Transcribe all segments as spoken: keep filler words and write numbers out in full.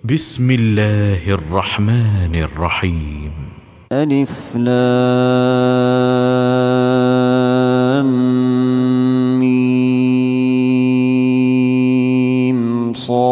بسم الله الرحمن الرحيم. ألف لام ميم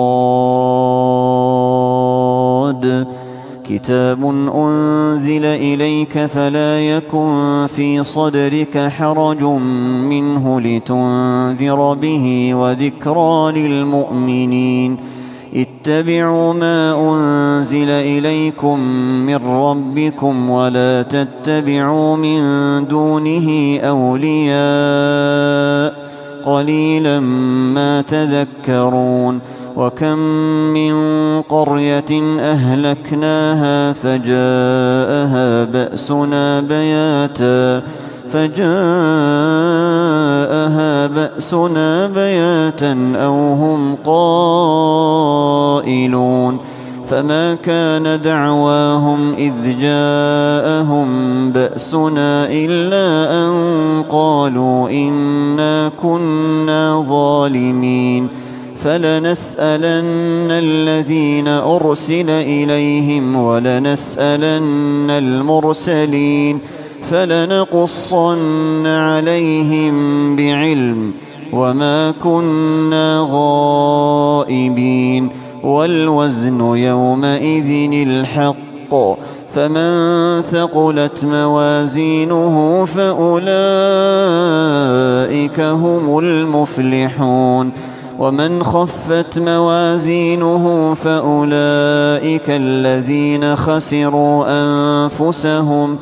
صاد كتاب أنزل إليك فلا يكن في صدرك حرج منه لتنذر به وذكرى للمؤمنين. اتبعوا ما أنزل إليكم من ربكم ولا تتبعوا من دونه أولياء قليلا ما تذكرون. وكم من قرية أهلكناها فجاءها بأسنا بياتا فجاءها بأسنا بياتا أو هم قائلون. فما كان دعواهم إذ جاءهم بأسنا إلا أن قالوا إنا كنا ظالمين. فلنسألن الذين أرسل إليهم ولنسألن المرسلين فلنقصن عليهم بعلم وما كنا غائبين. والوزن يومئذ الحق فمن ثقلت موازينه فأولئك هم المفلحون. ومن خفت موازينه فأولئك الذين خسروا أنفسهم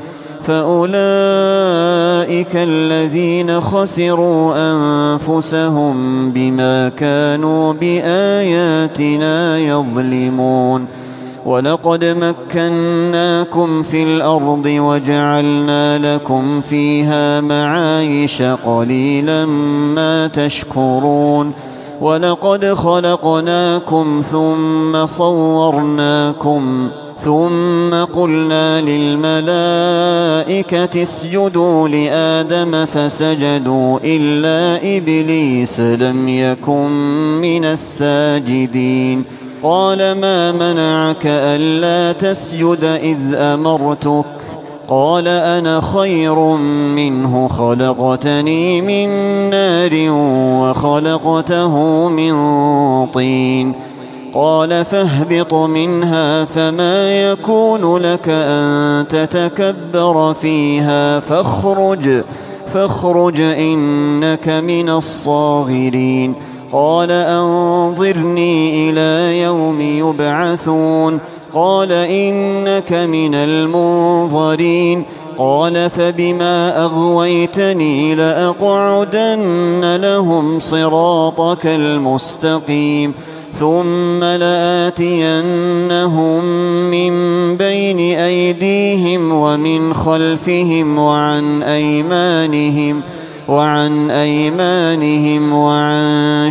فأولئك الذين خسروا أنفسهم بما كانوا بآياتنا يظلمون. ولقد مكناكم في الأرض وجعلنا لكم فيها معايش قليلا ما تشكرون. ولقد خلقناكم ثم صورناكم ثم قلنا للملائكة اسجدوا لآدم فسجدوا إلا إبليس لم يكن من الساجدين. قال ما منعك ألا تسجد إذ أمرتك؟ قال أنا خير منه خلقتني من نار وخلقته من طين. قال فاهبط منها فما يكون لك أن تتكبر فيها فاخرج فاخرج إنك من الصاغرين. قال أنظرني إلى يوم يبعثون. قال إنك من المنظرين. قال فبما أغويتني لأقعدن لهم صراطك المستقيم ثم لآتينهم من بين أيديهم ومن خلفهم وعن أيمانهم وعن أيمانهم وعن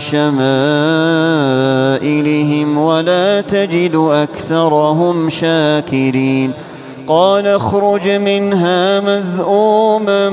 شمائلهم ولا تجد أكثرهم شاكرين. قال اخرج منها مذءوما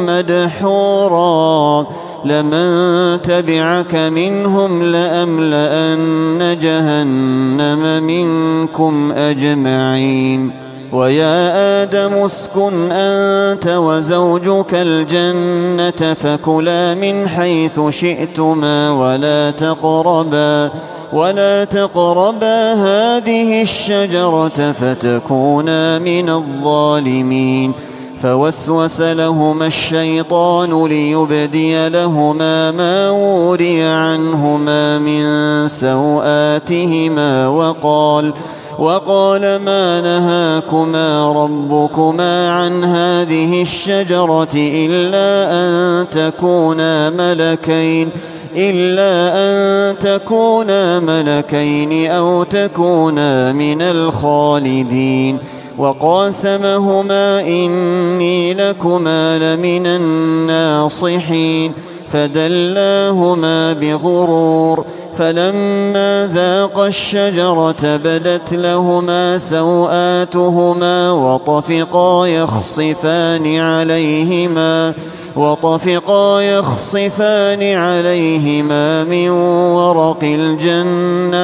مدحورا لمن تبعك منهم لأملأن جهنم منكم أجمعين. ويا آدم اسكن أنت وزوجك الجنة فكلا من حيث شئتما ولا تقربا ولا تقربا هذه الشجرة فتكونا من الظالمين. فوسوس لهما الشيطان ليبدي لهما ما وري عنهما من سوآتهما وقال وقال ما نهاكما ربكما عن هذه الشجرة إلا أن تكونا ملكين إلا أن تكونا ملكين أو تكونا من الخالدين. وقاسمهما إني لكما لمن الناصحين فدلاهما بغرور. فلما ذاقا الشجرة بدت لهما سوآتهما وطفقا يخصفان عليهما وطفقا يخصفان عليهما من ورق الجنة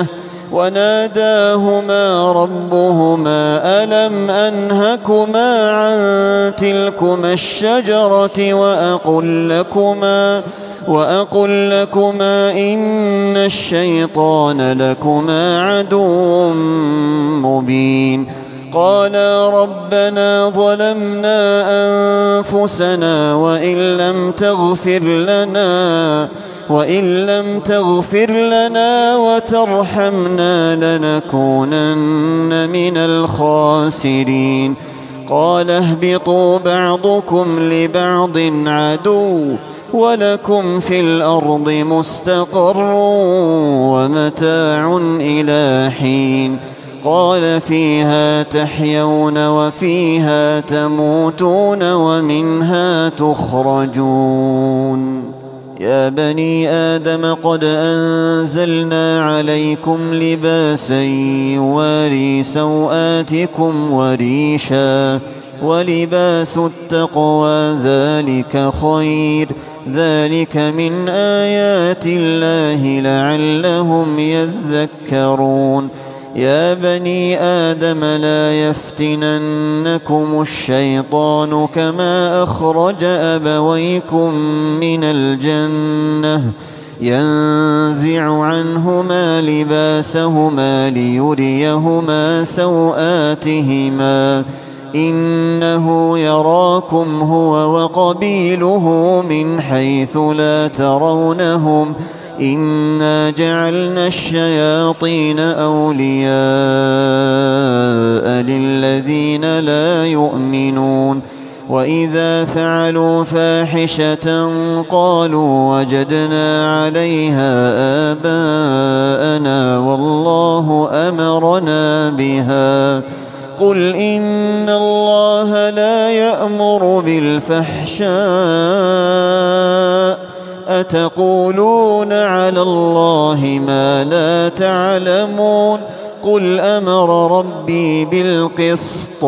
وناداهما ربهما ألم أنهكما عن تلكما الشجرة وأقل لكما وأقل لكما إن الشيطان لكما عدو مبين قالا ربنا ظلمنا أنفسنا وإن لم تغفر لنا وإن لم تغفر لنا وترحمنا لنكونن من الخاسرين قال اهبطوا بعضكم لبعض عدو ولكم في الأرض مستقر ومتاع إلى حين قال فيها تحيون وفيها تموتون ومنها تخرجون يا بني آدم قد أنزلنا عليكم لباسا يواري سوآتكم وريشا ولباس التقوى ذلك خير ذلك من آيات الله لعلهم يذكرون يا بني آدم لا يفتننكم الشيطان كما أخرج أبويكم من الجنة ينزع عنهما لباسهما ليريهما سوآتهما إنه يراكم هو وقبيله من حيث لا ترونهم إنا جعلنا الشياطين أولياء للذين لا يؤمنون وإذا فعلوا فاحشة قالوا وجدنا عليها آباءنا والله أمرنا بها قل إن الله لا يأمر بالفحشاء أتقولون على الله ما لا تعلمون قل أمر ربي بالقسط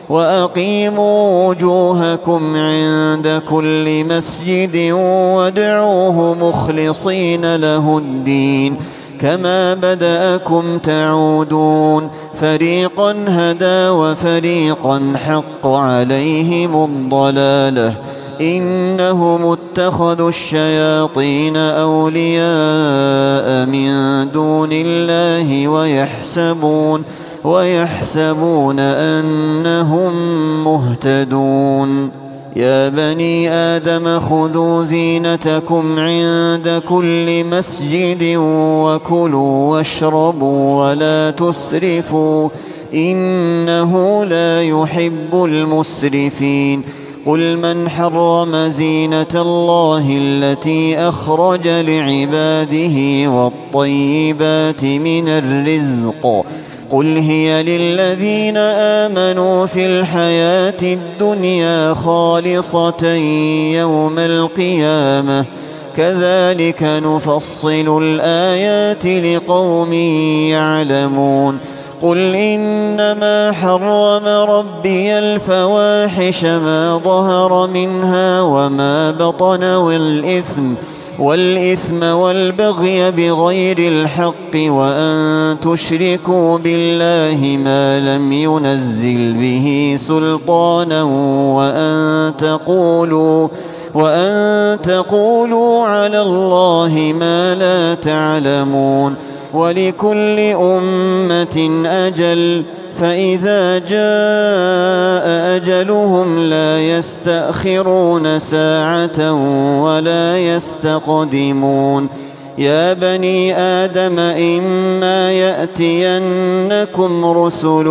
وأقيموا وجوهكم عند كل مسجد وادعوه مخلصين له الدين كما بدأكم تعودون فريقا هدى وفريقا حق عليهم الضلالة إنهم اتخذوا الشياطين أولياء من دون الله ويحسبون ويحسبون أنهم مهتدون يا بني آدم خذوا زينتكم عند كل مسجد وكلوا واشربوا ولا تسرفوا إنه لا يحب المسرفين قل من حرم زينة الله التي أخرج لعباده والطيبات من الرزق قل هي للذين آمنوا في الحياة الدنيا خالصة يوم القيامة كذلك نفصل الآيات لقوم يعلمون قل إنما حرم ربي الفواحش ما ظهر منها وما بطن والإثم والإثم والبغي بغير الحق وأن تشركوا بالله ما لم ينزل به سلطانا وأن تقولوا وأن تقولوا على الله ما لا تعلمون ولكل أمة أجل فإذا جاء أجلهم لا يستأخرون ساعة ولا يستقدمون يا بني آدم إما يأتينكم رسل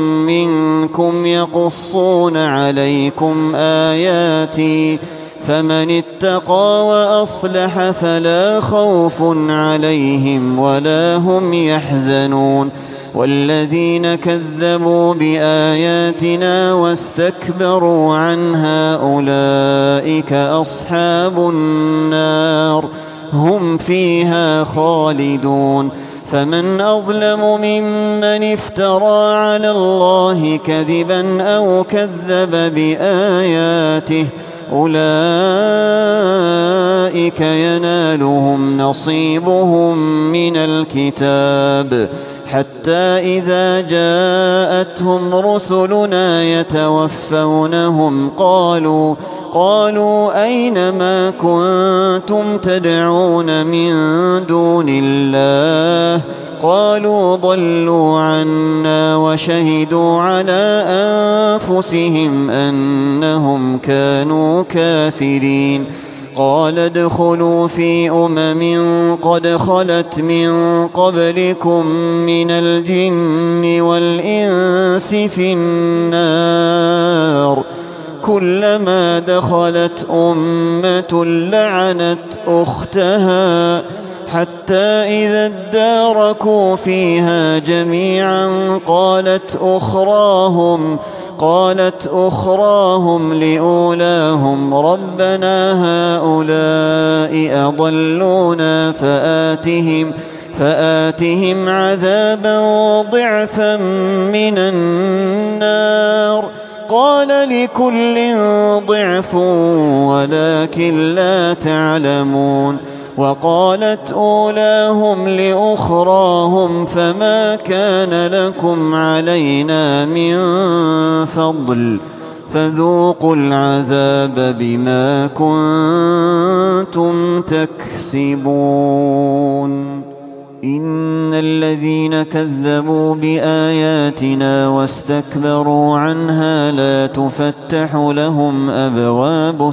منكم يقصون عليكم آياتي فمن اتقى وأصلح فلا خوف عليهم ولا هم يحزنون والذين كذبوا بآياتنا واستكبروا عنها أولئك أصحاب النار هم فيها خالدون فمن أظلم ممن افترى على الله كذبا أو كذب بآياته أولئك ينالهم نصيبهم من الكتاب حتى إذا جاءتهم رسلنا يتوفونهم قالوا قالوا أين ما كنتم تدعون من دون الله قالوا ضلوا عنا وشهدوا على أنفسهم أنهم كانوا كافرين. قال ادخلوا في أمم قد خلت من قبلكم من الجن والإنس في النار كلما دخلت أمة لعنت أختها حتى إذا اداركوا فيها جميعا قالت أخراهم قالت أخراهم لأولاهم ربنا هؤلاء أضلونا فآتهم فآتهم عذابا ضعفا من النار قال لكل ضعف ولكن لا تعلمون. وقالت أولاهم لأخراهم فما كان لكم علينا من فضل فذوقوا العذاب بما كنتم تكسبون. إن الذين كذبوا بآياتنا واستكبروا عنها لا تفتح لهم أبواب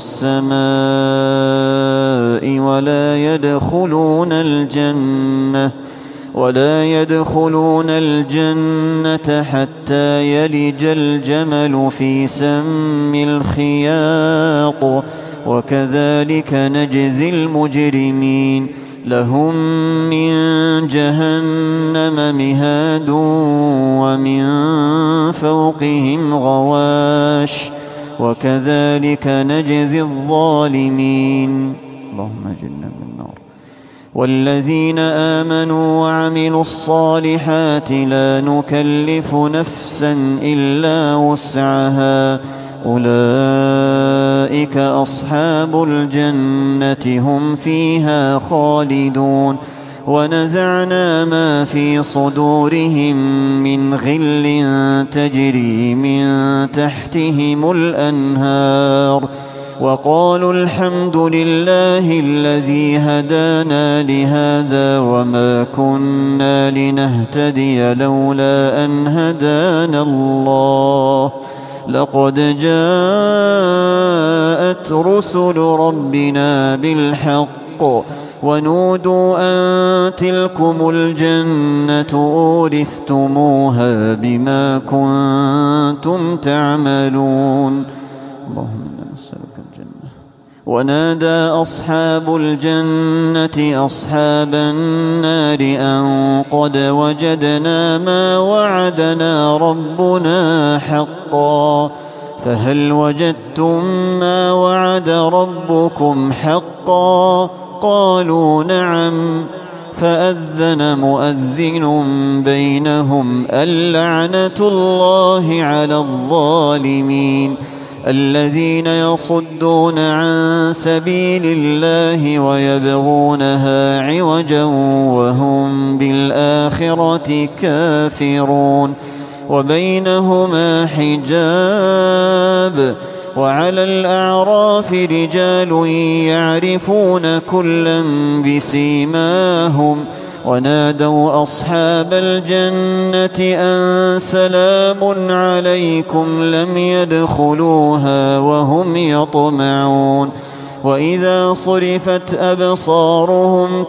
السماء ولا يدخلون الجنة ولا يدخلون الجنة حتى يلج الجمل في سم الخياط وكذلك نجزي المجرمين. لهم من جهنم مهاد ومن فوقهم غواش وكذلك نجزي الظالمين. اللهم اجرنا من النار. والذين آمنوا وعملوا الصالحات لا نكلف نفسا إلا وسعها أولئك أصحاب الجنة هم فيها خالدون. ونزعنا ما في صدورهم من غل تجري من تحتهم الأنهار وقالوا الحمد لله الذي هدانا لهذا وما كنا لنهتدي لولا أن هدانا الله لقد جاءت رسل ربنا بالحق ونودوا أن تلكم الجنة أورثتموها بما كنتم تعملون. اللهم إنا نسألك الجنة. ونادى أصحاب الجنة أصحاب النار أن قد وجدنا ما وعدنا ربنا حقا فهل وجدتم ما وعد ربكم حقا قالوا نعم فأذن مؤذن بينهم اللعنة الله على الظالمين الذين يصدون عن سبيل الله ويبغونها عوجا وهم بالآخرة كافرون وبينهما حجاب وعلى الأعراف رجال يعرفون كلا بسيماهم ونادوا أصحاب الجنة أن سلام عليكم لم يدخلوها وهم يطمعون وإذا صرفت أبصارهم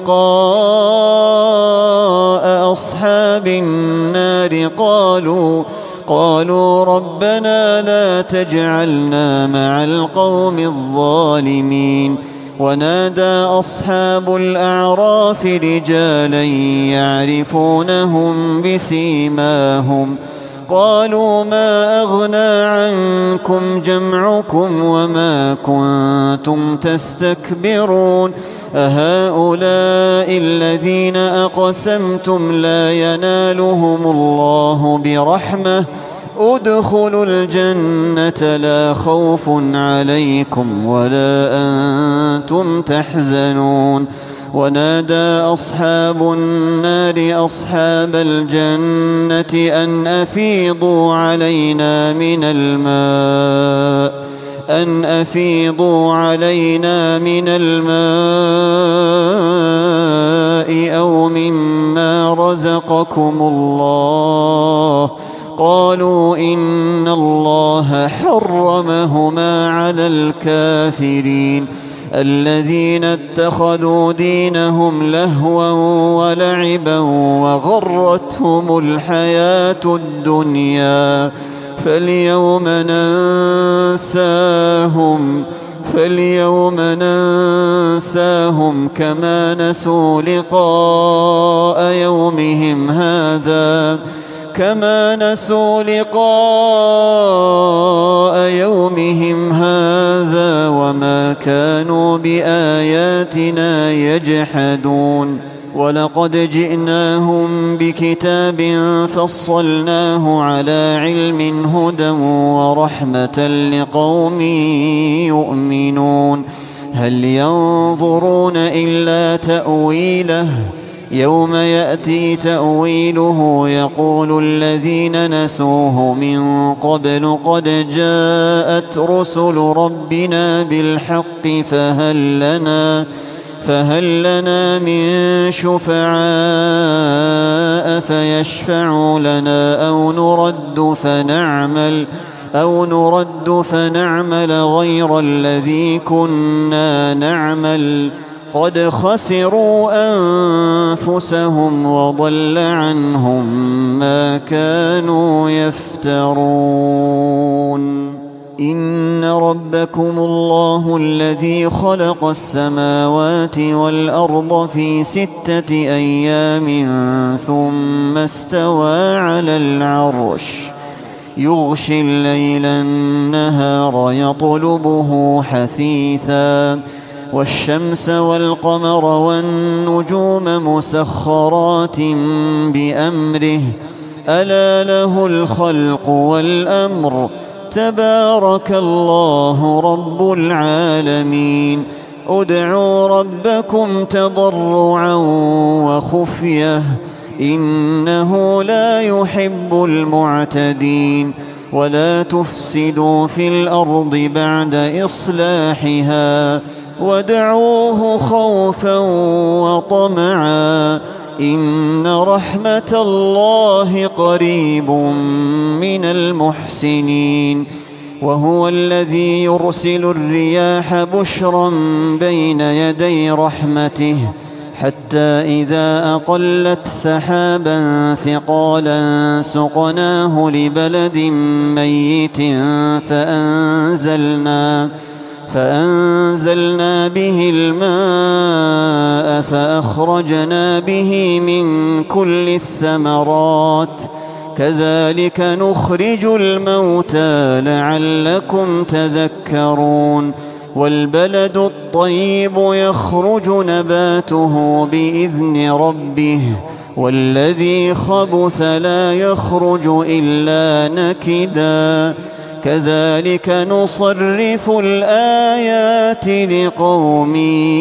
تلقاء أصحاب النار قالوا قالوا ربنا لا تجعلنا مع القوم الظالمين ونادى أصحاب الأعراف رجالا يعرفونهم بسيماهم قالوا ما أغنى عنكم جمعكم وما كنتم تستكبرون أهؤلاء الذين أقسمتم لا ينالهم الله برحمة ادخلوا الجنة لا خوف عليكم ولا أنتم تحزنون ونادى أصحاب النار أصحاب الجنة أن أفيضوا علينا من الماء أن أفيضوا علينا من الماء أو مما رزقكم الله. قالوا إن الله حرمهما على الكافرين الذين اتخذوا دينهم لهوا ولعبا وغرتهم الحياة الدنيا فاليوم ننساهم فاليوم ننساهم كما نسوا لقاء يومهم هذا كما نسوا لقاء يومهم هذا وما كانوا بآياتنا يجحدون. ولقد جئناهم بكتاب فصلناه على علم هدى ورحمة لقوم يؤمنون. هل ينظرون إلا تأويله يوم يأتي تأويله يقول الذين نسوه من قبل قد جاءت رسل ربنا بالحق فهل لنا فهل لنا من شفعاء فيشفعوا لنا أو نرد فنعمل أو نرد فنعمل غير الذي كنا نعمل قد خسروا أنفسهم وضل عنهم ما كانوا يفترون. إن ربكم الله الذي خلق السماوات والأرض في ستة أيام ثم استوى على العرش يغشي الليل النهار يطلبه حثيثا والشمس والقمر والنجوم مسخرات بأمره ألا له الخلق والأمر تبارك الله رب العالمين. ادعوا ربكم تضرعا وخفية إنه لا يحب المعتدين. ولا تفسدوا في الأرض بعد إصلاحها وادعوه خوفا وطمعا إن رحمة الله قريب من المحسنين. وهو الذي يرسل الرياح بشرا بين يدي رحمته حتى إذا أقلت سحابا ثقالا سقناه لبلد ميت فأنزلنا فأنزلنا به الماء فأخرجنا به من كل الثمرات كذلك نخرج الموتى لعلكم تذكرون. والبلد الطيب يخرج نباته بإذن ربه والذي خبث لا يخرج إلا نكدا كذلك نصرف الآيات لقوم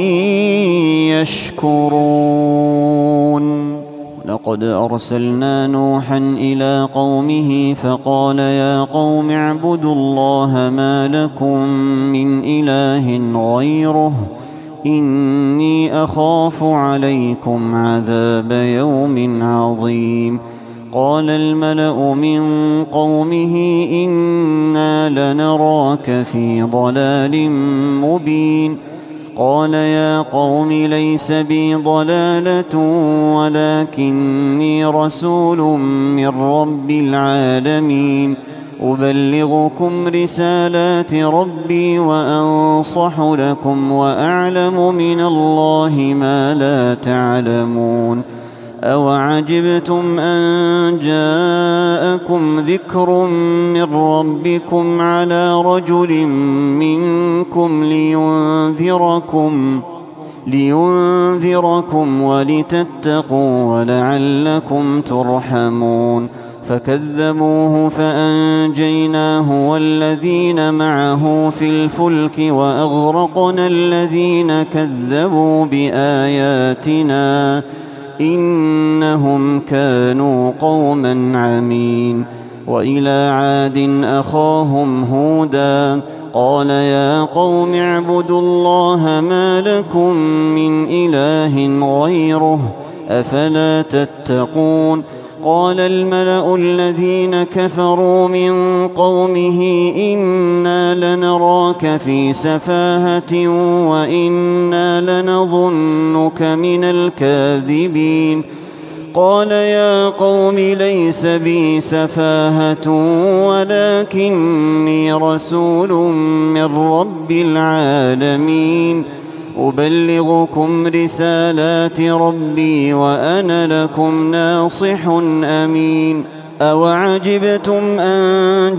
يشكرون. لقد أرسلنا نوحا إلى قومه فقال يا قوم اعبدوا الله ما لكم من إله غيره إني أخاف عليكم عذاب يوم عظيم. قال الملأ من قومه إنا لنراك في ضلال مبين. قال يا قوم ليس بي ضلالة ولكني رسول من رب العالمين أبلغكم رسالات ربي وأنصح لكم وأعلم من الله ما لا تعلمون. أوعجبتم أن جاءكم ذكر من ربكم على رجل منكم لينذركم لينذركم ولتتقوا ولعلكم ترحمون. فكذبوه فأنجيناه والذين معه في الفلك وأغرقنا الذين كذبوا بآياتنا إنهم كانوا قوما عمين. وإلى عاد أخاهم هودا قال يا قوم اعبدوا الله ما لكم من إله غيره أفلا تتقون. قال الملأ الذين كفروا من قومه إنا لنراك في سفاهة وإنا لنظنك من الكاذبين. قال يا قوم ليس بي سفاهة ولكني رسول من رب العالمين أبلغكم رسالات ربي وأنا لكم ناصح أمين. أوعجبتم أن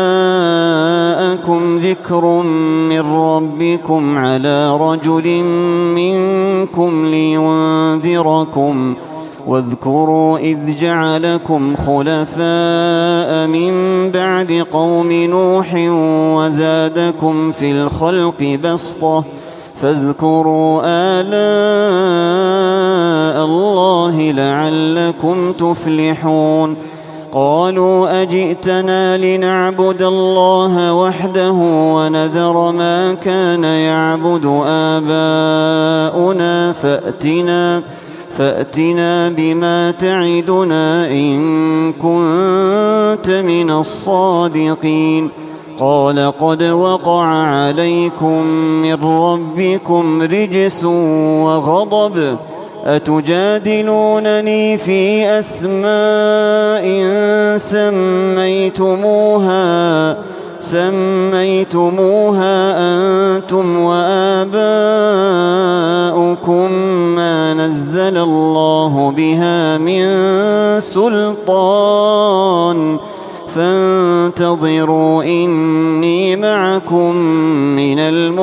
جاءكم ذكر من ربكم على رجل منكم لينذركم واذكروا إذ جعلكم خلفاء من بعد قوم نوح وزادكم في الخلق بسطة فاذكروا آلاء الله لعلكم تفلحون. قالوا أجئتنا لنعبد الله وحده ونذر ما كان يعبد آباؤنا فأتنا فأتنا بما تعدنا إن كنت من الصادقين. قال قد وقع عليكم من ربكم رجس وغضب أتجادلونني في أسماء سميتموها سميتموها أنتم وآباؤكم ما نزل الله بها من سلطان فانتظروا إني معكم من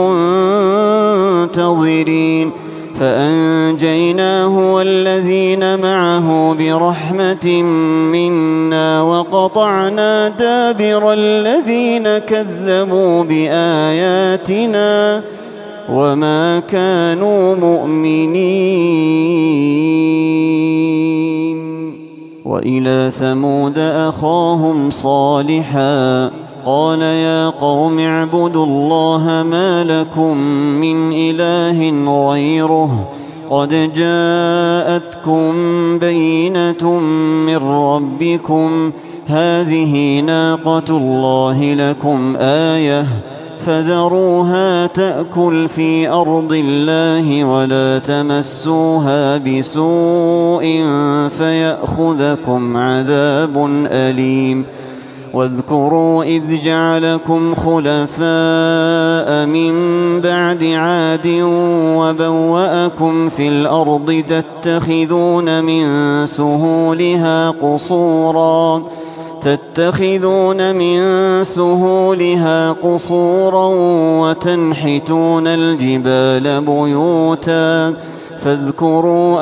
المنتظرين. فأنجيناه والذين معه برحمة منا وقطعنا دابر الذين كذبوا بآياتنا وما كانوا مؤمنين. وإلى ثمود أخاهم صالحا قال يا قوم اعبدوا الله ما لكم من إله غيره قد جاءتكم بينة من ربكم هذه ناقة الله لكم آية فذروها تأكل في أرض الله ولا تمسوها بسوء فيأخذكم عذاب أليم. واذكروا إذ جعلكم خلفاء من بعد عاد وبوأكم في الأرض تتخذون من سهولها قصورا تتخذون من سهولها قصورا وتنحتون الجبال بيوتا فاذكروا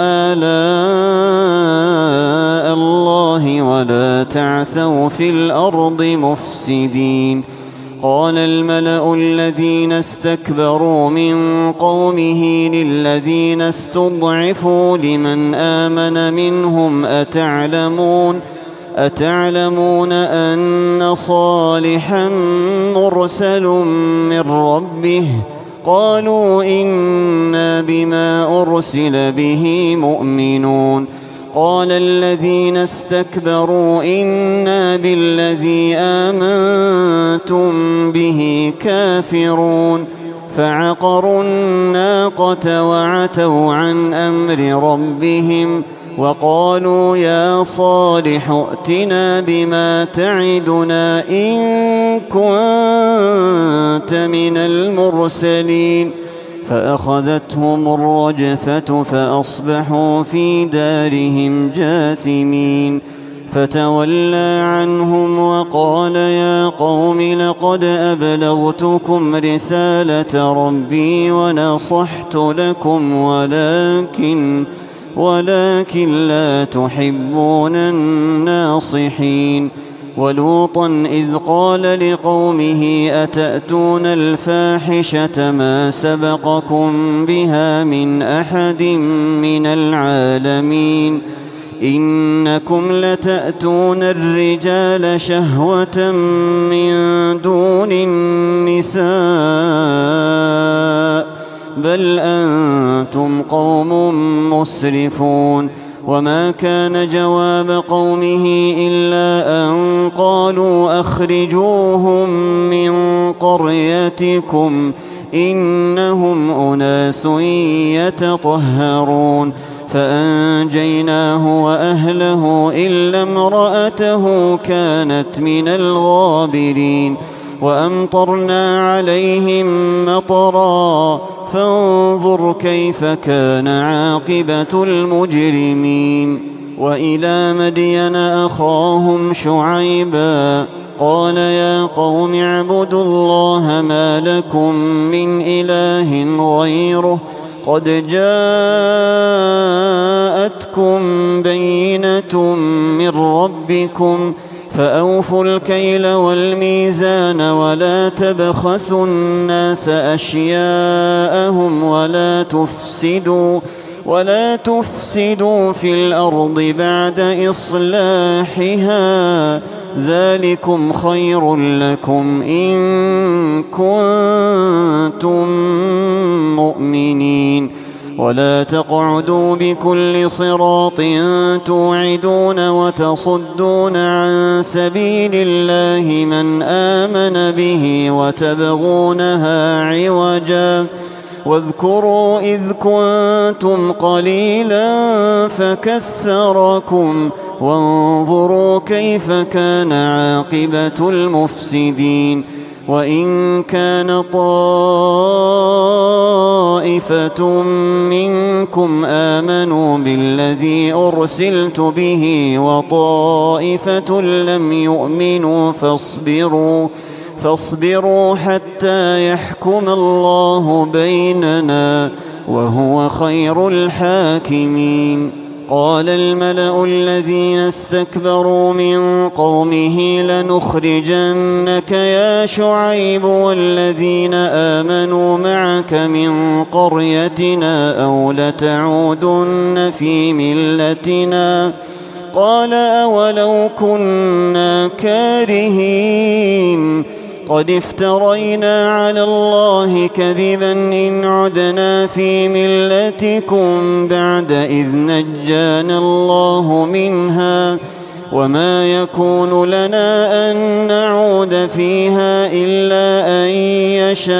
آلاء الله ولا تعثوا في الأرض مفسدين. قال الملأ الذين استكبروا من قومه للذين استضعفوا لمن آمن منهم أتعلمون أتعلمون أن صالحا مرسل من ربه قالوا إنا بما أرسل به مؤمنون. قال الذين استكبروا إنا بالذي آمنتم به كافرون فعقروا الناقة وعتوا عن أمر ربهم وقالوا يا صالح ائتنا بما تعدنا إن كنت من المرسلين. فأخذتهم الرجفة فأصبحوا في دارهم جاثمين. فتولى عنهم وقال يا قوم لقد أبلغتكم رسالة ربي ونصحت لكم ولكن ولكن لا تحبون الناصحين. ولوطا إذ قال لقومه أتأتون الفاحشة ما سبقكم بها من أحد من العالمين إنكم لتأتون الرجال شهوة من دون النساء بل أنتم قوم مسرفون. وما كان جواب قومه إلا أن قالوا أخرجوهم من قريتكم إنهم أناس يتطهرون. فأنجيناه وأهله إلا امرأته كانت من الغابرين. وأمطرنا عليهم مطرا فانظر كيف كان عاقبة المجرمين. وإلى مدين أخاهم شعيبا قال يا قوم اعبدوا الله ما لكم من إله غيره قد جاءتكم بينة من ربكم فأوفوا الكيل والميزان ولا تبخسوا الناس أشياءهم ولا تفسدوا ولا تفسدوا في الأرض بعد إصلاحها ذلكم خير لكم إن كنتم مؤمنين. ولا تقعدوا بكل صراط توعدون وتصدون عن سبيل الله من آمن به وتبغونها عوجا واذكروا إذ كنتم قليلا فكثركم وانظروا كيف كان عاقبة المفسدين. وإن كان طائفة منكم آمنوا بالذي أرسلت به وطائفة لم يؤمنوا فاصبروا فاصبروا حتى يحكم الله بيننا وهو خير الحاكمين. قال الملأ الذين استكبروا من قومه لنخرجنك يا شعيب والذين آمنوا معك من قريتنا أو لتعودن في ملتنا قال أولو كنا كارهين قد افترينا على الله كذبا إن عدنا في ملتكم بعد إذ نجانا الله منها وما يكون لنا أن نعود فيها إلا أن يشاء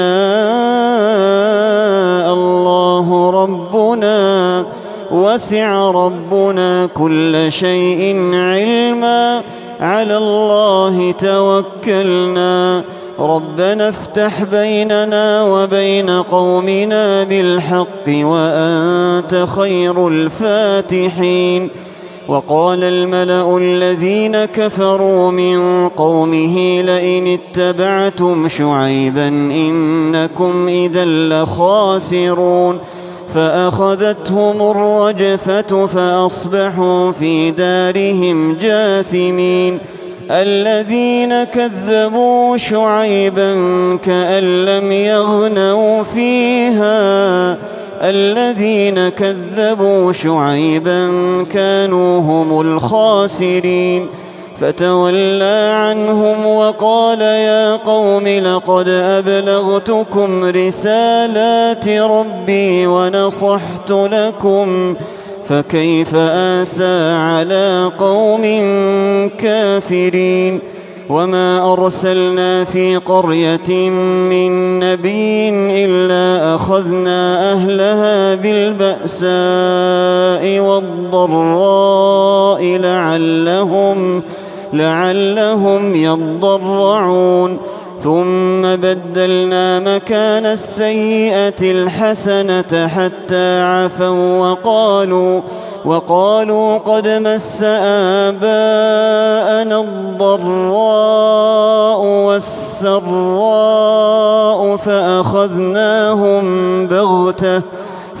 الله ربنا وسع ربنا كل شيء علما على الله توكلنا ربنا افتح بيننا وبين قومنا بالحق وأنت خير الفاتحين. وقال الملأ الذين كفروا من قومه لئن اتبعتم شعيبا إنكم إذا لخاسرون. فأخذتهم الرجفة فأصبحوا في دارهم جاثمين. الذين كذبوا شعيبا كأن لم يغنوا فيها الذين كذبوا شعيبا كانوا هم الخاسرين. فتولى عنهم وقال يا قوم لقد أبلغتكم رسالات ربي ونصحت لكم فكيف آسى على قوم كافرين. وما أرسلنا في قرية من نبي إلا أخذنا أهلها بالبأساء والضراء لعلهم لعلهم يضرعون ثم بدلنا مكان السيئة الحسنة حتى عفوا وقالوا وقالوا قد مس آباءنا الضراء والسراء فأخذناهم بغتة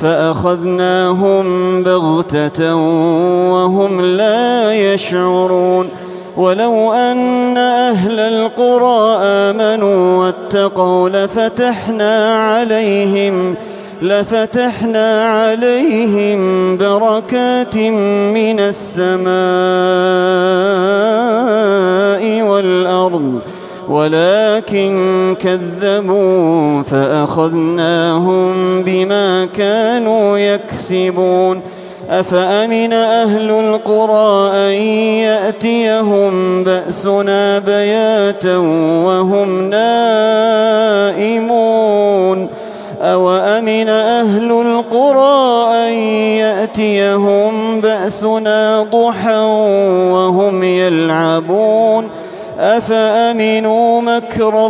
فأخذناهم بغتة وهم لا يشعرون ولو أن أهل القرى آمنوا واتقوا لفتحنا عليهم لفتحنا عليهم بركات من السماء والأرض ولكن كذبوا فأخذناهم بما كانوا يكسبون أفأمن أهل القرى أن يأتيهم بأسنا بياتا وهم نائمون أوأمن أهل القرى أن يأتيهم بأسنا ضحى وهم يلعبون أفأمنوا مكر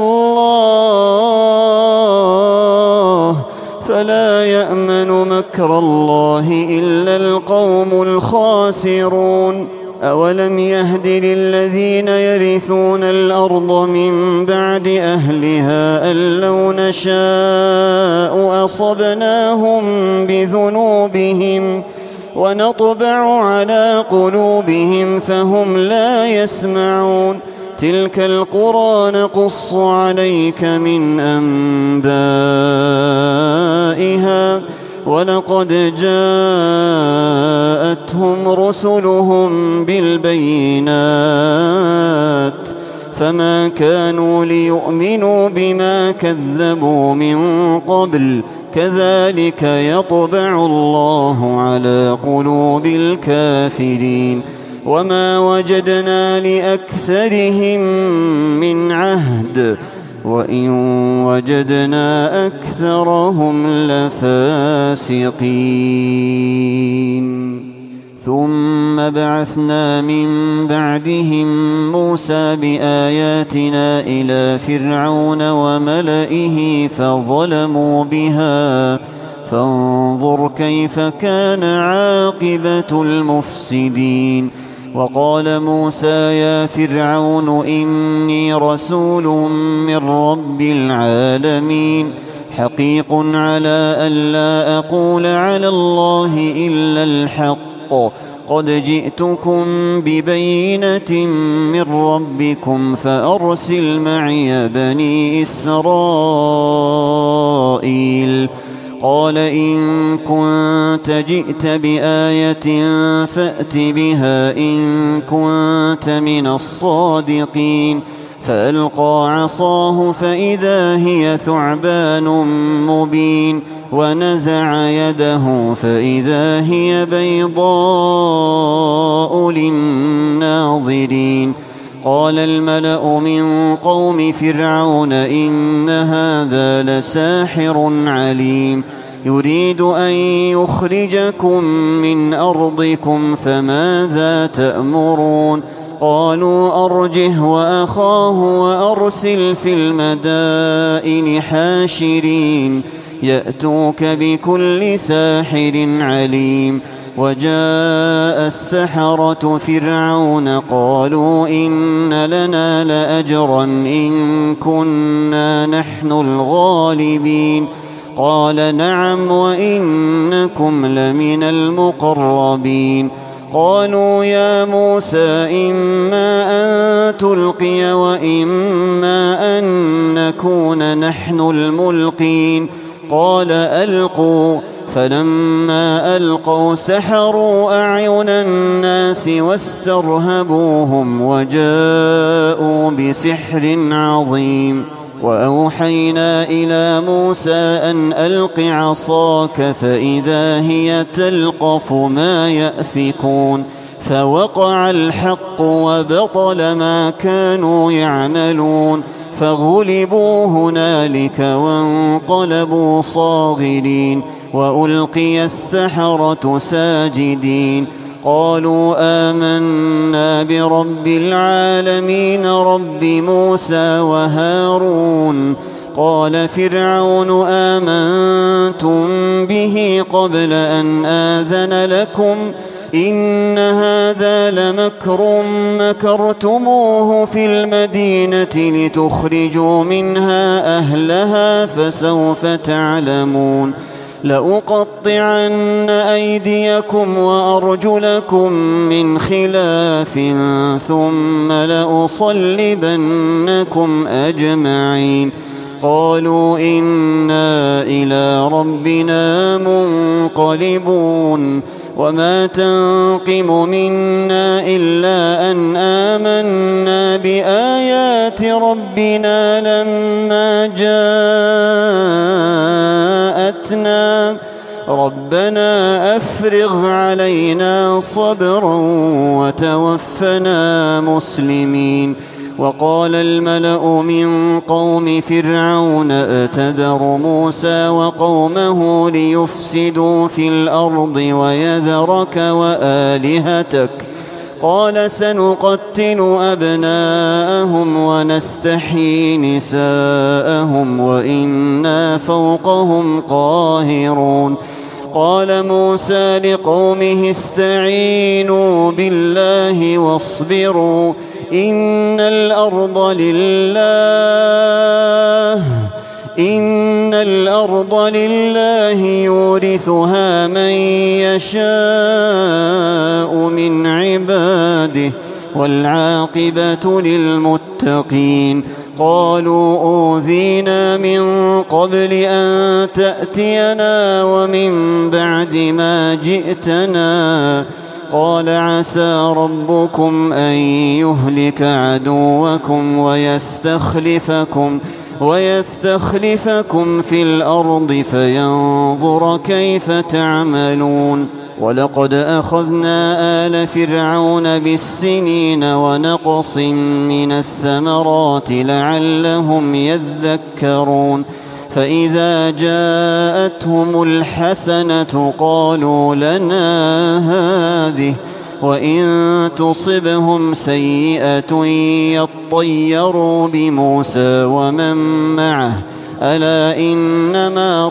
الله فلا يأمن مكر الله إلا القوم الخاسرون أولم يهد للذين يرثون الأرض من بعد أهلها أن لو نشاء أصبناهم بذنوبهم ونطبع على قلوبهم فهم لا يسمعون تلك القرى نقص عليك من أنبائها ولقد جاءتهم رسلهم بالبينات فما كانوا ليؤمنوا بما كذبوا من قبل كذلك يطبع الله على قلوب الكافرين وما وجدنا لأكثرهم من عهد وإن وجدنا أكثرهم لفاسقين ثم بعثنا من بعدهم موسى بآياتنا إلى فرعون وملئه فظلموا بها فانظر كيف كان عاقبة المفسدين وقال موسى يا فرعون إني رسول من رب العالمين حقيق على ألا أقول على الله إلا الحق قد جئتكم ببينة من ربكم فأرسل معي بني إسرائيل قال إن كنت جئت بآية فأت بها إن كنت من الصادقين فألقى عصاه فإذا هي ثعبان مبين ونزع يده فإذا هي بيضاء للناظرين قال الملأ من قوم فرعون إن هذا لساحر عليم يريد أن يخرجكم من أرضكم فماذا تأمرون قالوا أرجه وأخاه وأرسل في المدائن حاشرين يأتوك بكل ساحر عليم وجاء السحرة فرعون قالوا إن لنا لأجرا إن كنا نحن الغالبين قال نعم وإنكم لمن المقربين قالوا يا موسى إما أن تلقي وإما أن نكون نحن الملقين قال ألقوا فلما ألقوا سحروا أعين الناس واسترهبوهم وجاءوا بسحر عظيم وأوحينا إلى موسى أن ألق عصاك فإذا هي تلقف ما يأفكون فوقع الحق وبطل ما كانوا يعملون فغلبوا هنالك وانقلبوا صاغرين وألقي السحرة ساجدين قالوا آمنا برب العالمين رب موسى وهارون قال فرعون آمنتم به قبل أن آذن لكم إن هذا لمكر مكرتموه في المدينة لتخرجوا منها أهلها فسوف تعلمون لأقطعن أيديكم وأرجلكم من خلاف ثم لأصلبنكم أجمعين قالوا إنا إلى ربنا منقلبون وما تنقم منا إلا أن آمنا بآيات ربنا لما جاءتنا ربنا أفرغ علينا صبرا وتوفنا مسلمين. وقال الملأ من قوم فرعون أتذر موسى وقومه ليفسدوا في الأرض ويذرك وآلهتك قال سنقتل أبناءهم ونستحيي نساءهم وإنا فوقهم قاهرون. قال موسى لقومه استعينوا بالله واصبروا إن الأرض لله إن الأرض لله يورثها من يشاء من عباده والعاقبة للمتقين. قالوا أوذينا من قبل أن تأتينا ومن بعد ما جئتنا قال عسى ربكم أن يهلك عدوكم ويستخلفكم ويستخلفكم في الأرض فينظر كيف تعملون. ولقد أخذنا آل فرعون بالسنين ونقص من الثمرات لعلهم يذكرون. فإذا جاءتهم الحسنة قالوا لنا هذه وإن تصبهم سيئة يطيروا بموسى ومن معه ألا إنما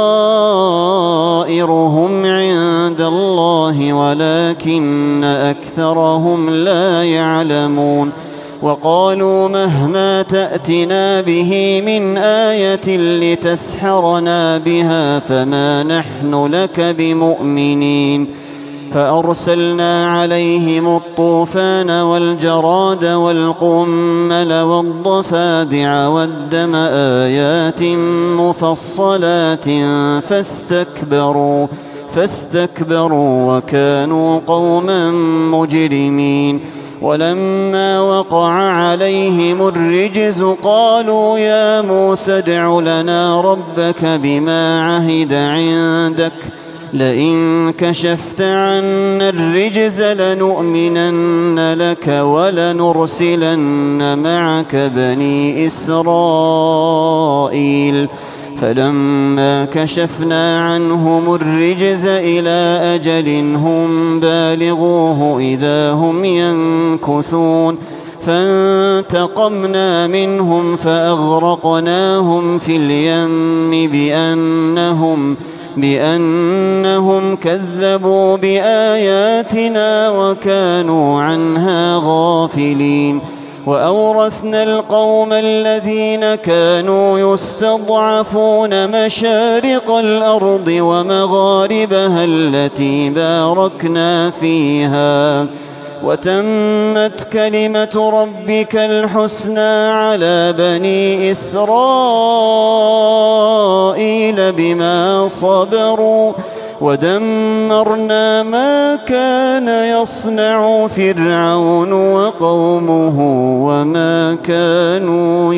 طائرهم عند الله ولكن أكثرهم لا يعلمون. وقالوا مهما تأتنا به من آية لتسحرنا بها فما نحن لك بمؤمنين. فأرسلنا عليهم الطوفان والجراد والقمل والضفادع والدم آيات مفصلات فاستكبروا فاستكبروا وكانوا قوما مجرمين. ولما وقع عليهم الرجز قالوا يا موسى ادع لنا ربك بما عهد عندك لئن كشفت عنا الرجز لنؤمنن لك ولنرسلن معك بني إسرائيل. فلما كشفنا عنهم الرجز إلى أجل هم بالغوه إذا هم ينكثون فانتقمنا منهم فأغرقناهم في اليم بأنهم بأنهم كذبوا بآياتنا وكانوا عنها غافلين. وأورثنا القوم الذين كانوا يستضعفون مشارق الأرض ومغاربها التي باركنا فيها وتمت كلمة ربك الحسنى على بني إسرائيل بما صبروا ودمرنا ما كان يصنع فرعون وقومه وما كانوا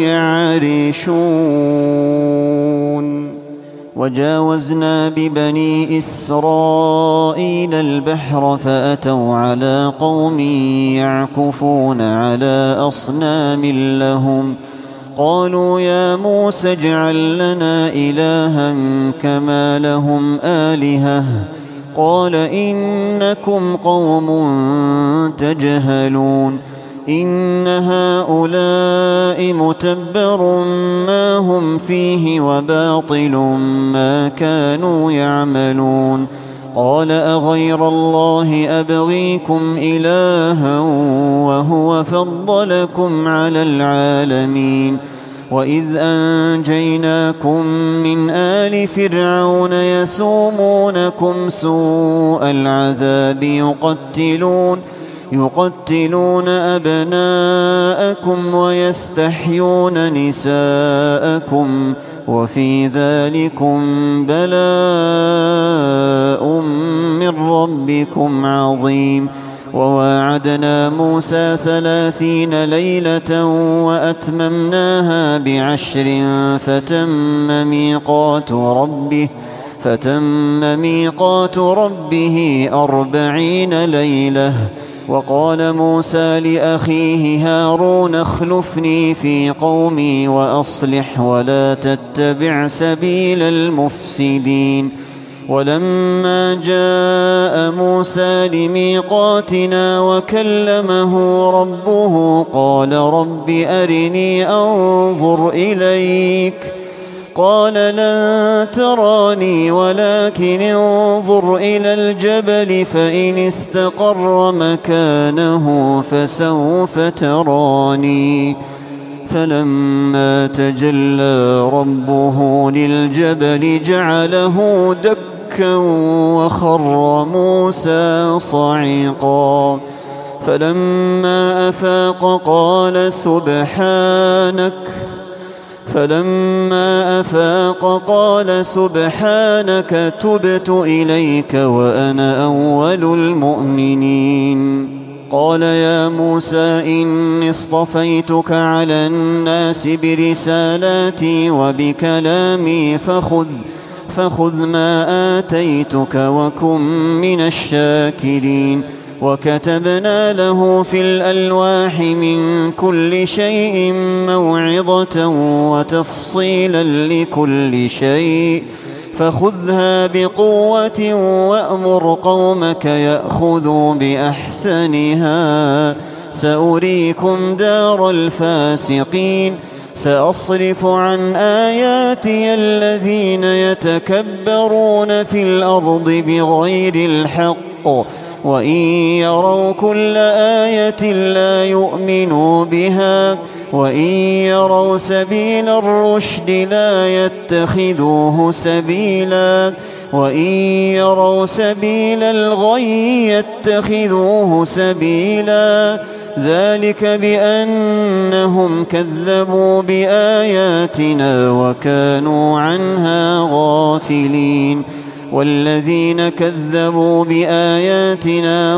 يعرشون. وجاوزنا ببني إسرائيل البحر فأتوا على قوم يعكفون على أصنام لهم قالوا يا موسى اجعل لنا إلها كما لهم آلهة قال إنكم قوم تجهلون إن هؤلاء متبر ما هم فيه وباطل ما كانوا يعملون قال أغير الله أبغيكم إلها وهو فضلكم على العالمين وإذ أنجيناكم من آل فرعون يسومونكم سوء العذاب يقتلون يقتلون أبناءكم ويستحيون نساءكم وفي ذلكم بلاء من ربكم عظيم. وواعدنا موسى ثلاثين ليلة وأتممناها بعشر فتم ميقات ربه فتم ميقات ربه أربعين ليلة. وقال موسى لأخيه هارون اخلفني في قومي وأصلح ولا تتبع سبيل المفسدين. ولما جاء موسى لميقاتنا وكلمه ربه قال رب أرني أنظر إليك قال لن تراني ولكن انظر إلى الجبل فإن استقر مكانه فسوف تراني. فلما تجلى ربه للجبل جعله دكا وخر موسى صعقا. فلما أفاق قال سبحانك فلما أفاق قال سبحانك تبت إليك وأنا أول المؤمنين. قال يا موسى إني اصطفيتك على الناس برسالاتي وبكلامي فخذ فخذ ما آتيتك وكن من الشاكرين. وكتبنا له في الألواح من كل شيء موعظة وتفصيلا لكل شيء فخذها بقوة وأمر قومك يأخذوا بأحسنها سأريكم دار الفاسقين. سأصرف عن آياتي الذين يتكبرون في الأرض بغير الحق وإن يروا كل آية لا يؤمنوا بها وإن يروا سبيل الرشد لا يتخذوه سبيلا وإن يروا سبيل الغي يتخذوه سبيلا. ذلك بأنهم كذبوا بآياتنا وكانوا عنها غافلين. والذين كذبوا بآياتنا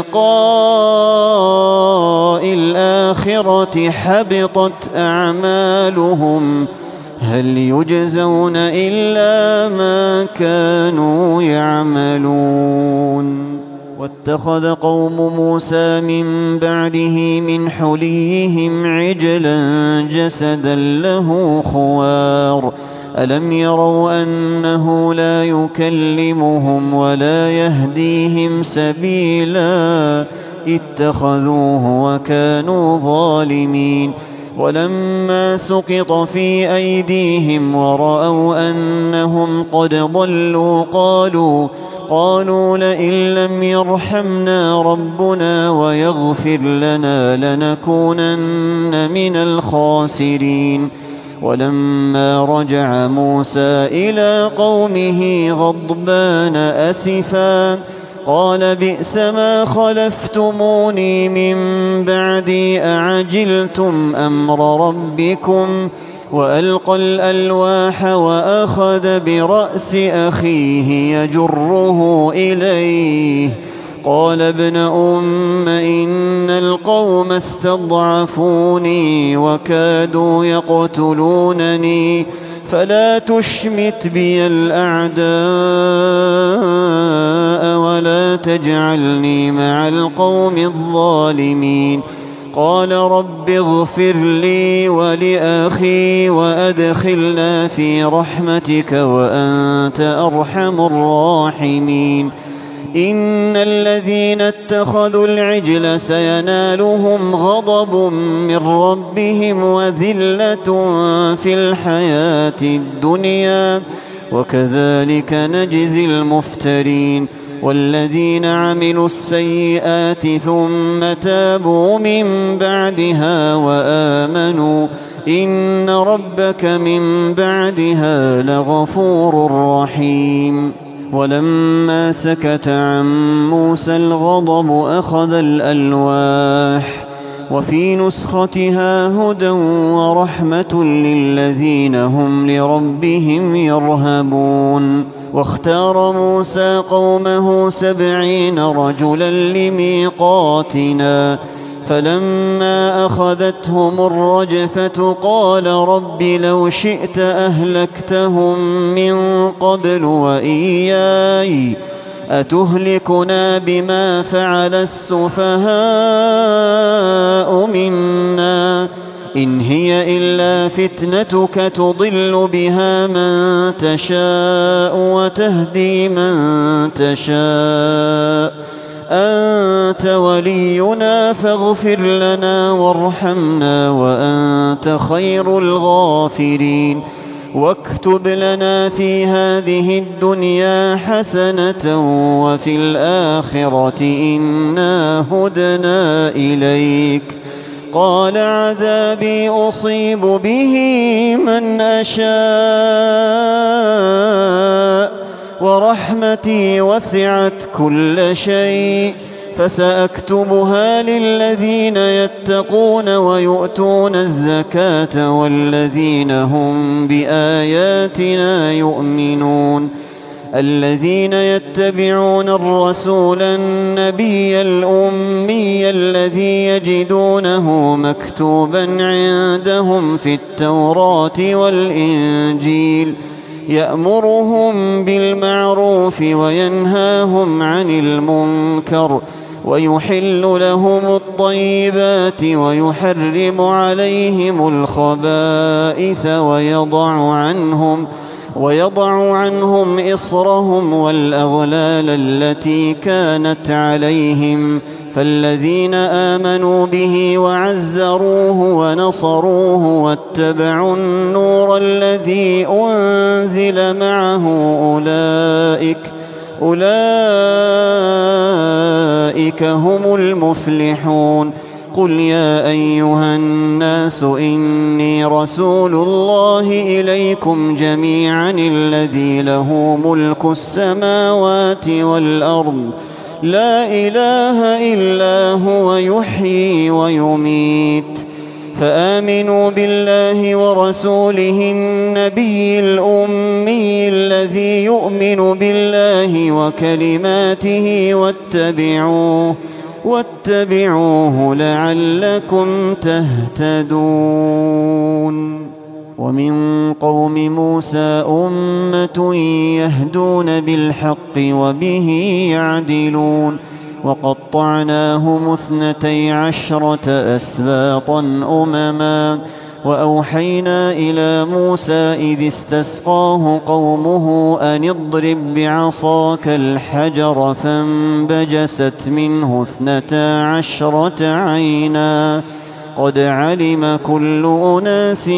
ولقاء الآخرة حبطت أعمالهم هل يجزون إلا ما كانوا يعملون. واتخذ قوم موسى من بعده من حليهم عجلا جسدا له خوار ألم يروا أنه لا يكلمهم ولا يهديهم سبيلا اتخذوه وكانوا ظالمين. ولما سقط في أيديهم ورأوا أنهم قد ضلوا قالوا قالوا لئن لم يرحمنا ربنا ويغفر لنا لنكونن من الخاسرين. ولما رجع موسى إلى قومه غضبان أسفا قال بئس ما خلفتموني من بعدي أعجلتم أمر ربكم وألقى الألواح وأخذ برأس أخيه يجره إليه قال ابن أم إن القوم استضعفوني وكادوا يقتلونني فلا تشمت بي الأعداء ولا تجعلني مع القوم الظالمين. قال رب اغفر لي ولأخي وأدخلنا في رحمتك وأنت أرحم الراحمين. إن الذين اتخذوا العجل سينالهم غضب من ربهم وذلة في الحياة الدنيا وكذلك نجزي المفترين. والذين عملوا السيئات ثم تابوا من بعدها وآمنوا إن ربك من بعدها لغفور رحيم. ولما سكت عن موسى الغضب أخذ الألواح وفي نسختها هدى ورحمة للذين هم لربهم يرهبون. واختار موسى قومه سبعين رجلا لميقاتنا فلما أخذتهم الرجفة قال رب لو شئت أهلكتهم من قبل وإياي أتهلكنا بما فعل السفهاء منا إن هي إلا فتنتك تضل بها من تشاء وتهدي من تشاء أنت ولينا فاغفر لنا وارحمنا وأنت خير الغافرين. واكتب لنا في هذه الدنيا حسنة وفي الآخرة إنا هدنا إليك. قال عذابي أصيب به من أشاء ورحمتي وسعت كل شيء فسأكتبها للذين يتقون ويؤتون الزكاة والذين هم بآياتنا يؤمنون. الذين يتبعون الرسول النبي الأمي الذي يجدونه مكتوبا عندهم في التوراة والإنجيل يأمرهم بالمعروف وينهاهم عن المنكر ويحل لهم الطيبات ويحرم عليهم الخبائث ويضع عنهم ويضع عنهم إصرهم والأغلال التي كانت عليهم. فالذين آمنوا به وعزروه ونصروه واتبعوا النور الذي أنزل معه أولئك أولئك هم المفلحون. قل يا أيها الناس إني رسول الله إليكم جميعا الذي له ملك السماوات والأرض لا إله إلا هو يحيي ويميت. فآمنوا بالله ورسوله النبي الأمي الذي يؤمن بالله وكلماته واتبعوه واتبعوه لعلكم تهتدون. ومن قوم موسى أمة يهدون بالحق وبه يعدلون. وقطعناهم اثنتي عشرة أسباطا أمما وأوحينا إلى موسى إذ استسقاه قومه أن اضرب بعصاك الحجر فانبجست منه اثنتا عشرة عينا قد علم كل أناس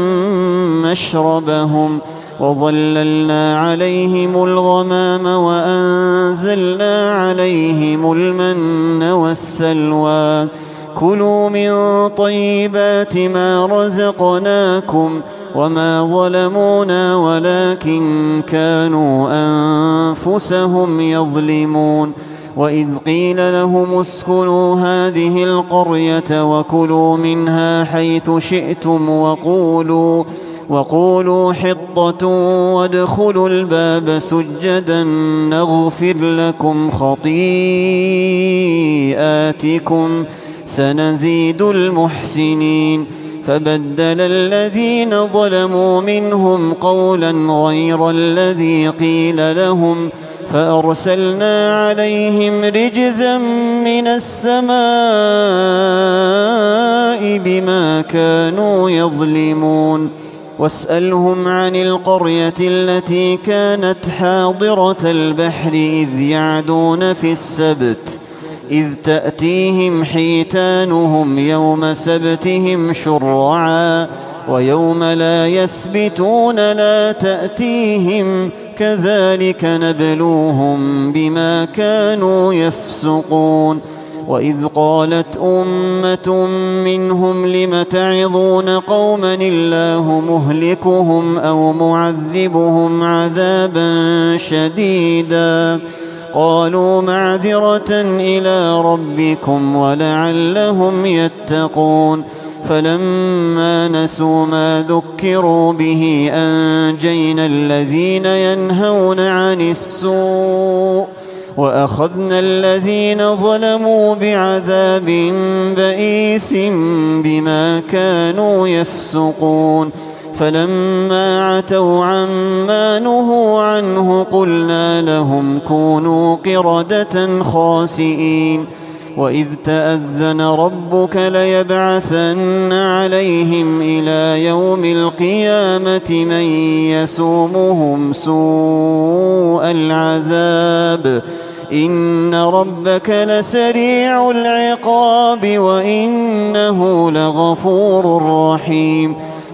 مشربهم وظللنا عليهم الغمام وأنزلنا عليهم المن والسلوى كلوا من طيبات ما رزقناكم وما ظلمونا ولكن كانوا أنفسهم يظلمون. وإذ قيل لهم اسكنوا هذه القرية وكلوا منها حيث شئتم وقولوا وقولوا حطة وادخلوا الباب سجدا نغفر لكم خطيئاتكم سنزيد المحسنين. فبدل الذين ظلموا منهم قولا غير الذي قيل لهم فأرسلنا عليهم رجزا من السماء بما كانوا يظلمون. واسألهم عن القرية التي كانت حاضرة البحر إذ يعدون في السبت إذ تأتيهم حيتانهم يوم سبتهم شرعا ويوم لا يسبتون لا تأتيهم كذلك نبلوهم بما كانوا يفسقون. وإذ قالت أمة منهم لم تعظون قوما الله مهلكهم أو معذبهم عذابا شديدا قالوا معذرة إلى ربكم ولعلهم يتقون فلما نسوا ما ذكروا به أنجينا الذين ينهون عن السوء وأخذنا الذين ظلموا بعذاب بئيس بما كانوا يفسقون فلما عتوا عما نهوا عنه قلنا لهم كونوا قردة خاسئين وإذ تأذن ربك ليبعثن عليهم إلى يوم القيامة من يسومهم سوء العذاب إن ربك لسريع العقاب وإنه لغفور رحيم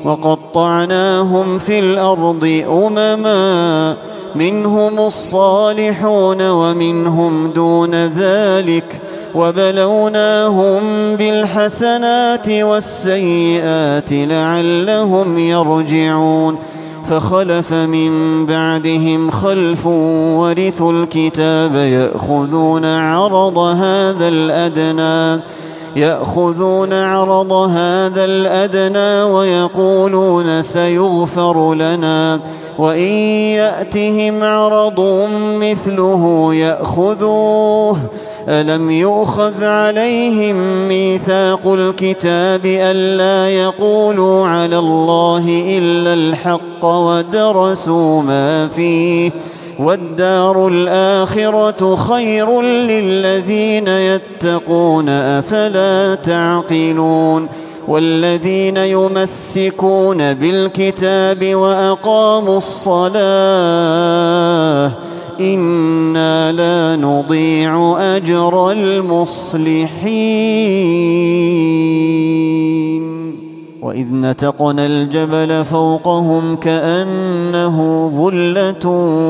وقطعناهم في الأرض أمما منهم الصالحون ومنهم دون ذلك وبلوناهم بالحسنات والسيئات لعلهم يرجعون فخلف من بعدهم خلف ورثوا الكتاب يأخذون عرض هذا الأدنى يأخذون عرض هذا الأدنى ويقولون سيغفر لنا وإن يأتهم عرض مثله يأخذوه ألم يؤخذ عليهم ميثاق الكتاب ألا يقولوا على الله إلا الحق ودرسوا ما فيه والدار الآخرة خير للذين يتقون أفلا تعقلون والذين يمسكون بالكتاب وأقاموا الصلاة إنا لا نضيع أجر المصلحين وإذ نتقنا الجبل فوقهم كأنه ظلة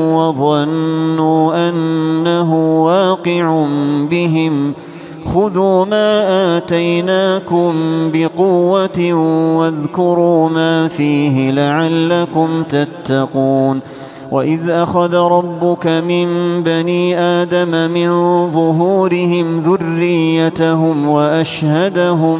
وظنوا أنه واقع بهم خذوا ما آتيناكم بقوة واذكروا ما فيه لعلكم تتقون وإذ أخذ ربك من بني آدم من ظهورهم ذريتهم وأشهدهم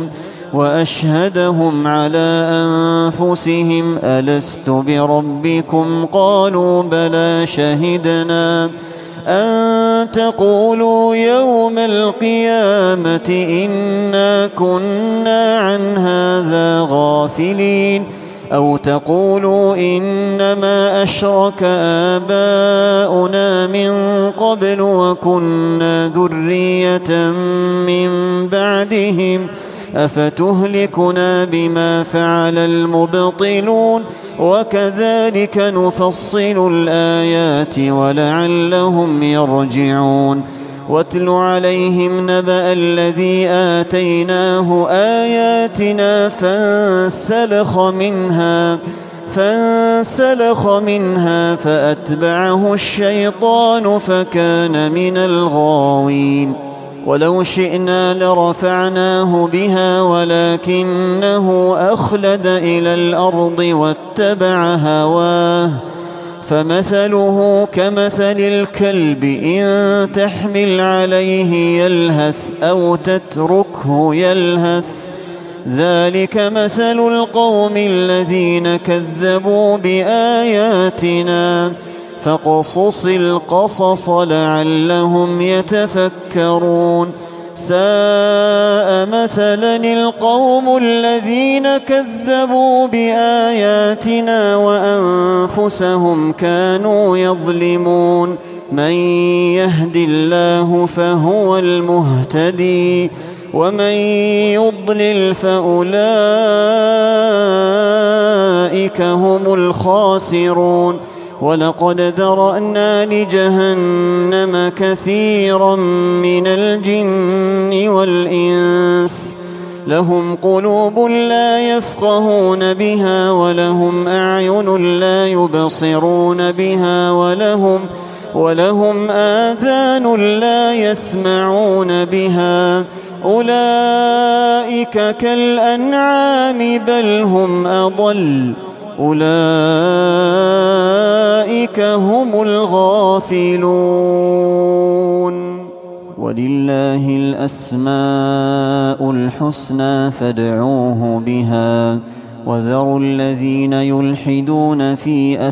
وأشهدهم على أنفسهم ألست بربكم قالوا بلى شهدنا أن تقولوا يوم القيامة إنا كنا عن هذا غافلين أو تقولوا إنما أشرك آباؤنا من قبل وكنا ذرية من بعدهم أفتهلكنا بما فعل المبطلون وكذلك نفصل الآيات ولعلهم يرجعون واتل عليهم نبأ الذي آتيناه آياتنا فانسلخ منها فانسلخ منها فأتبعه الشيطان فكان من الغاوين ولو شئنا لرفعناه بها ولكنه أخلد إلى الأرض واتبع هواه فمثله كمثل الكلب إن تحمل عليه يلهث أو تتركه يلهث ذلك مثل القوم الذين كذبوا بآياتنا فاقصص القصص لعلهم يتفكرون ساء مثلا القوم الذين كذبوا بآياتنا وأنفسهم كانوا يظلمون من يهد الله فهو المهتدي ومن يضلل فأولئك هم الخاسرون ولقد ذرأنا لجهنم كثيرا من الجن والإنس لهم قلوب لا يفقهون بها ولهم أعين لا يبصرون بها ولهم ولهم آذان لا يسمعون بها أولئك كالأنعام بل هم أضل أولئك هم الغافلون ولله الأسماء الحسنى فادعوه بها وذروا الذين يلحدون في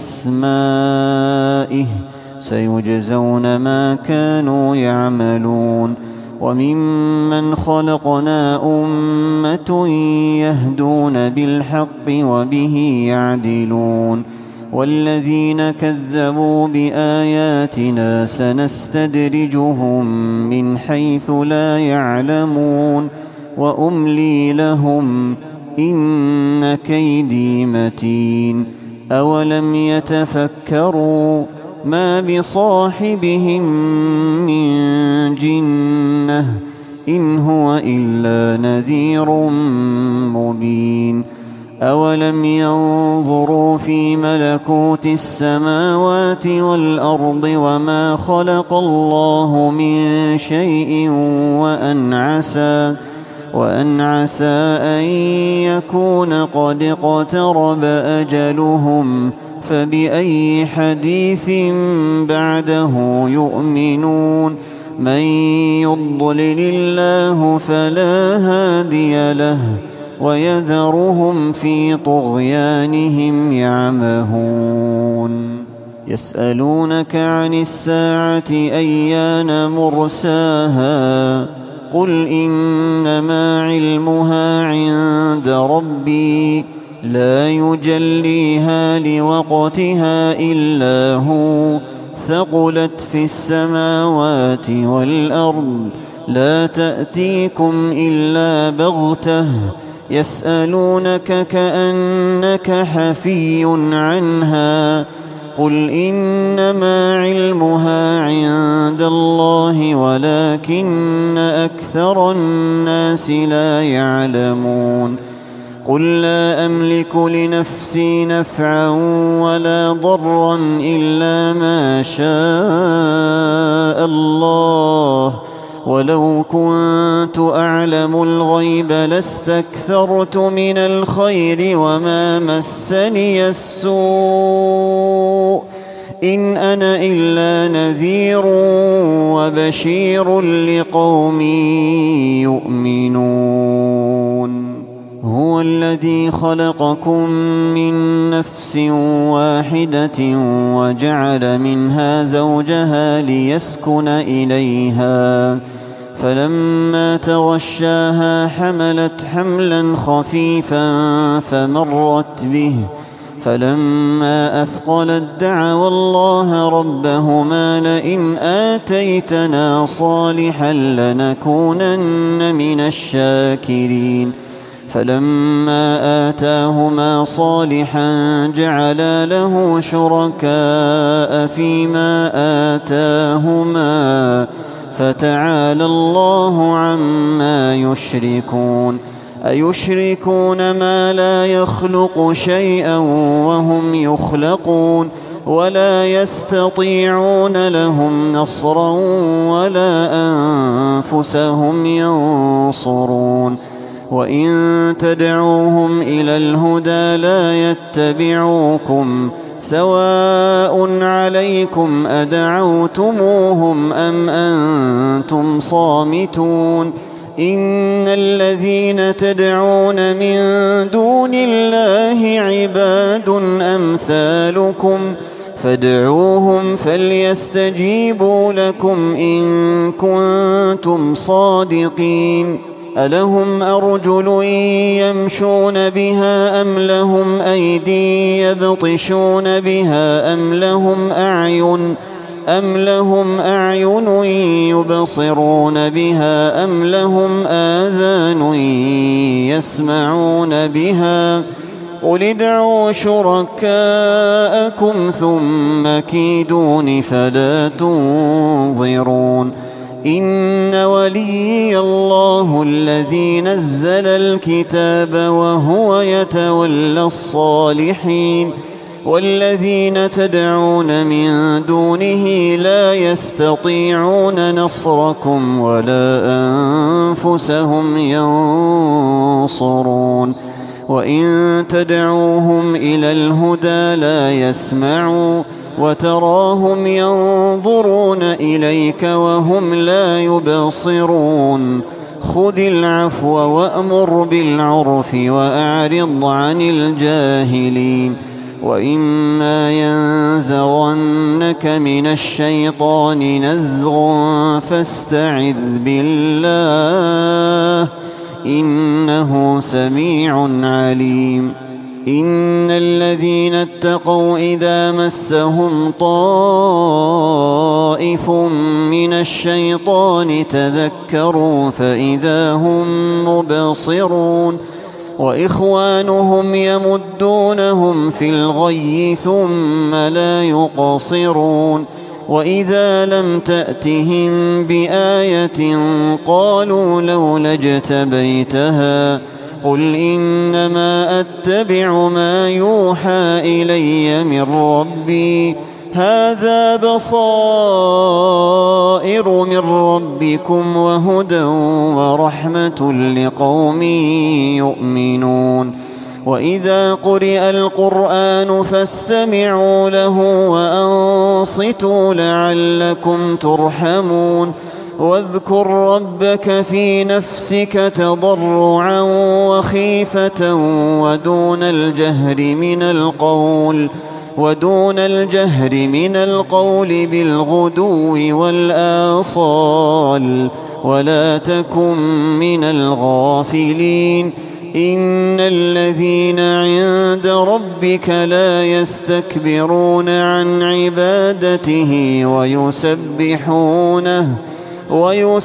أسمائه سيجزون ما كانوا يعملون وممن خلقنا أمة يهدون بالحق وبه يعدلون والذين كذبوا بآياتنا سنستدرجهم من حيث لا يعلمون وأملي لهم إن كيدي متين أولم يتفكروا ما بصاحبهم من جنة إن هو إلا نذير مبين أولم ينظروا في ملكوت السماوات والأرض وما خلق الله من شيء وأن عسى وأن عسى أن يكون قد اقترب أجلهم فبأي حديث بعده يؤمنون من يضلل الله فلا هادي له ويذرهم في طغيانهم يعمهون يسألونك عن الساعة أيان مرساها قل إنما علمها عند ربي لا يجليها لوقتها إلا هو ثقلت في السماوات والأرض لا تأتيكم إلا بغتة يسألونك كأنك حفي عنها قل إنما علمها عند الله ولكن أكثر الناس لا يعلمون قل لا أملك لنفسي نفعا ولا ضرا إلا ما شاء الله ولو كنت أعلم الغيب لاستكثرت من الخير وما مسني السوء إن أنا إلا نذير وبشير لقوم يؤمنون هو الذي خلقكم من نفس واحدة وجعل منها زوجها ليسكن إليها فلما تغشاها حملت حملا خفيفا فمرت به فلما أثقلت دعوا الله ربهما لئن آتيتنا صالحا لنكونن من الشاكرين فلما آتاهما صالحا جعلا له شركاء فيما آتاهما فتعالى الله عما يشركون أيشركون ما لا يخلق شيئا وهم يخلقون ولا يستطيعون لهم نصرا ولا أنفسهم ينصرون وإن تدعوهم إلى الهدى لا يتبعوكم سواء عليكم أدعوتموهم أم أنتم صامتون إن الذين تدعون من دون الله عباد أمثالكم فادعوهم فليستجيبوا لكم إن كنتم صادقين ألهم أرجل يمشون بها أم لهم أيدي يبطشون بها أم لهم أعين أم لهم أعين يبصرون بها أم لهم آذان يسمعون بها قل ادعوا شركاءكم ثم كيدون فلا تنظرون إن وليي الله الذي نزل الكتاب وهو يتولى الصالحين والذين تدعون من دونه لا يستطيعون نصركم ولا أنفسهم ينصرون وإن تدعوهم إلى الهدى لا يسمعوا وتراهم ينظرون إليك وهم لا يبصرون خذ العفو وأمر بالعرف وأعرض عن الجاهلين وإما ينزغنك من الشيطان نزغ فاستعذ بالله إنه سميع عليم إن الذين اتقوا إذا مسهم طائف من الشيطان تذكروا فإذا هم مبصرون وإخوانهم يمدونهم في الغي ثم لا يقصرون وإذا لم تأتهم بآية قالوا لولا اجتبيتها قل إنما أتبع ما يوحى إلي من ربي هذا بصائر من ربكم وهدى ورحمة لقوم يؤمنون وإذا قرئ القرآن فاستمعوا له وأنصتوا لعلكم ترحمون واذكر ربك في نفسك تضرعا وخيفة ودون الجهر من القول ودون الجهر من القول بالغدو والآصال ولا تكن من الغافلين إن الذين عند ربك لا يستكبرون عن عبادته ويسبحونه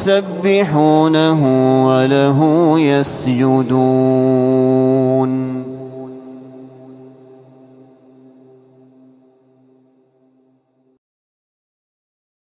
ويسبحونه وله يسجدون